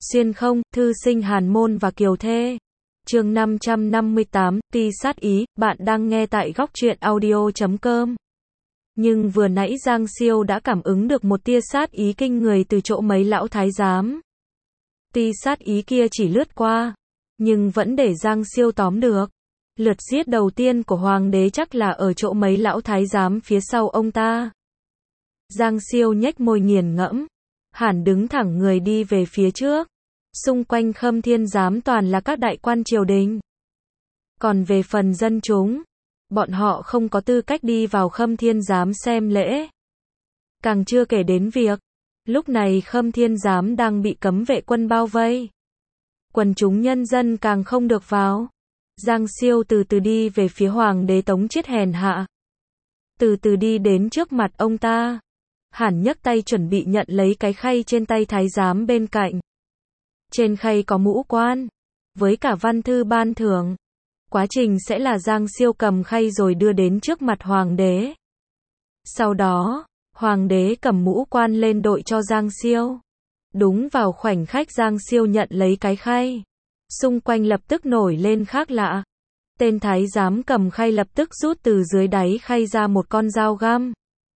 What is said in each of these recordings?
Xuyên không, thư sinh Hàn Môn và Kiều Thê. Chương 558, Ti sát ý, bạn đang nghe tại góc truyện audio.com. Nhưng vừa nãy Giang Siêu đã cảm ứng được một tia sát ý kinh người từ chỗ mấy lão thái giám. Ti sát ý kia chỉ lướt qua, nhưng vẫn để Giang Siêu tóm được. Lượt giết đầu tiên của hoàng đế chắc là ở chỗ mấy lão thái giám phía sau ông ta. Giang Siêu nhếch môi nghiền ngẫm, hẳn đứng thẳng người đi về phía trước. Xung quanh Khâm Thiên Giám toàn là các đại quan triều đình. Còn về phần dân chúng, bọn họ không có tư cách đi vào Khâm Thiên Giám xem lễ. Càng chưa kể đến việc, lúc này Khâm Thiên Giám đang bị cấm vệ quân bao vây. Quần chúng nhân dân càng không được vào. Giang Siêu từ từ đi về phía hoàng đế Tống Chiết hèn hạ. Từ từ đi đến trước mặt ông ta. Hẳn nhấc tay chuẩn bị nhận lấy cái khay trên tay thái giám bên cạnh. Trên khay có mũ quan, với cả văn thư ban thưởng. Quá trình sẽ là Giang Siêu cầm khay rồi đưa đến trước mặt hoàng đế. Sau đó, hoàng đế cầm mũ quan lên đội cho Giang Siêu. Đúng vào khoảnh khắc Giang Siêu nhận lấy cái khay, xung quanh lập tức nổi lên khác lạ. Tên thái giám cầm khay lập tức rút từ dưới đáy khay ra một con dao găm,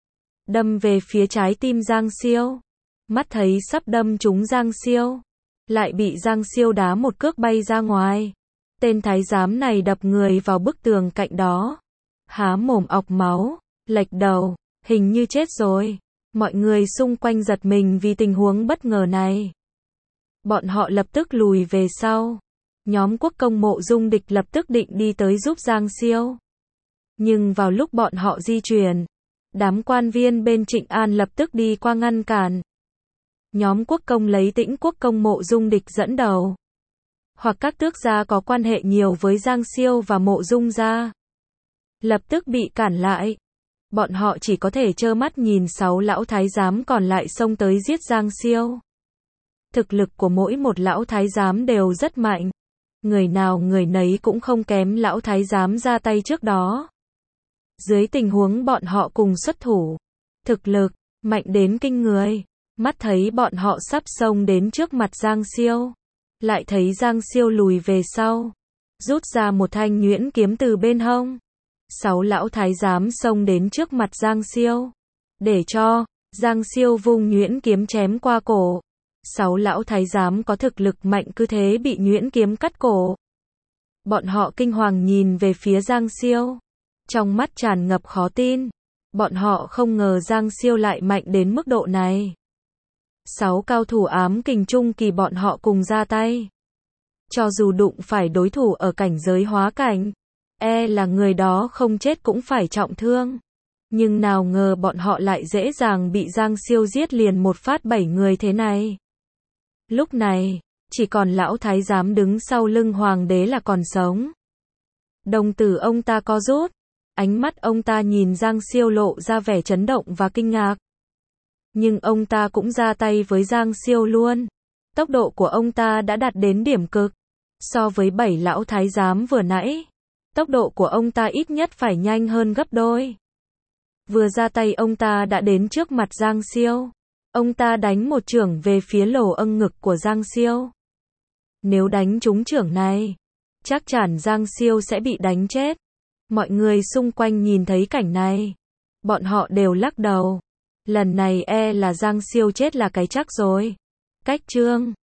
đâm về phía trái tim Giang Siêu. Mắt thấy sắp đâm trúng Giang Siêu, lại bị Giang Siêu đá một cước bay ra ngoài. Tên thái giám này đập người vào bức tường cạnh đó, há mồm ọc máu, lệch đầu, hình như chết rồi. Mọi người xung quanh giật mình vì tình huống bất ngờ này. Bọn họ lập tức lùi về sau. Nhóm quốc công Mộ Dung Địch lập tức định đi tới giúp Giang Siêu. Nhưng vào lúc bọn họ di chuyển, đám quan viên bên Trịnh An lập tức đi qua ngăn cản. Nhóm quốc công lấy Tĩnh quốc công Mộ Dung Địch dẫn đầu, hoặc các tước gia có quan hệ nhiều với Giang Siêu và Mộ Dung gia, lập tức bị cản lại. Bọn họ chỉ có thể trơ mắt nhìn 6 lão thái giám còn lại xông tới giết Giang Siêu. Thực lực của mỗi một lão thái giám đều rất mạnh. Người nào người nấy cũng không kém lão thái giám ra tay trước đó. Dưới tình huống bọn họ cùng xuất thủ, thực lực mạnh đến kinh người. Mắt thấy bọn họ sắp xông đến trước mặt Giang Siêu, lại thấy Giang Siêu lùi về sau, rút ra một thanh nhuyễn kiếm từ bên hông. 6 lão thái giám xông đến trước mặt Giang Siêu, để cho Giang Siêu vung nhuyễn kiếm chém qua cổ. 6 lão thái giám có thực lực mạnh cứ thế bị nhuyễn kiếm cắt cổ. Bọn họ kinh hoàng nhìn về phía Giang Siêu, trong mắt tràn ngập khó tin. Bọn họ không ngờ Giang Siêu lại mạnh đến mức độ này. 6 cao thủ ám kình trung kỳ bọn họ cùng ra tay. Cho dù đụng phải đối thủ ở cảnh giới hóa cảnh, e là người đó không chết cũng phải trọng thương. Nhưng nào ngờ bọn họ lại dễ dàng bị Giang Siêu giết liền một phát 7 người thế này. Lúc này, chỉ còn lão thái giám đứng sau lưng hoàng đế là còn sống. Đồng tử ông ta co rút, ánh mắt ông ta nhìn Giang Siêu lộ ra vẻ chấn động và kinh ngạc. Nhưng ông ta cũng ra tay với Giang Siêu luôn. Tốc độ của ông ta đã đạt đến điểm cực. So với 7 lão thái giám vừa nãy, tốc độ của ông ta ít nhất phải nhanh hơn gấp đôi. Vừa ra tay ông ta đã đến trước mặt Giang Siêu. Ông ta đánh một chưởng về phía lỗ âng ngực của Giang Siêu. Nếu đánh trúng chưởng này, chắc chắn Giang Siêu sẽ bị đánh chết. Mọi người xung quanh nhìn thấy cảnh này, bọn họ đều lắc đầu. Lần này e là Giang Siêu chết là cái chắc rồi. Cách chương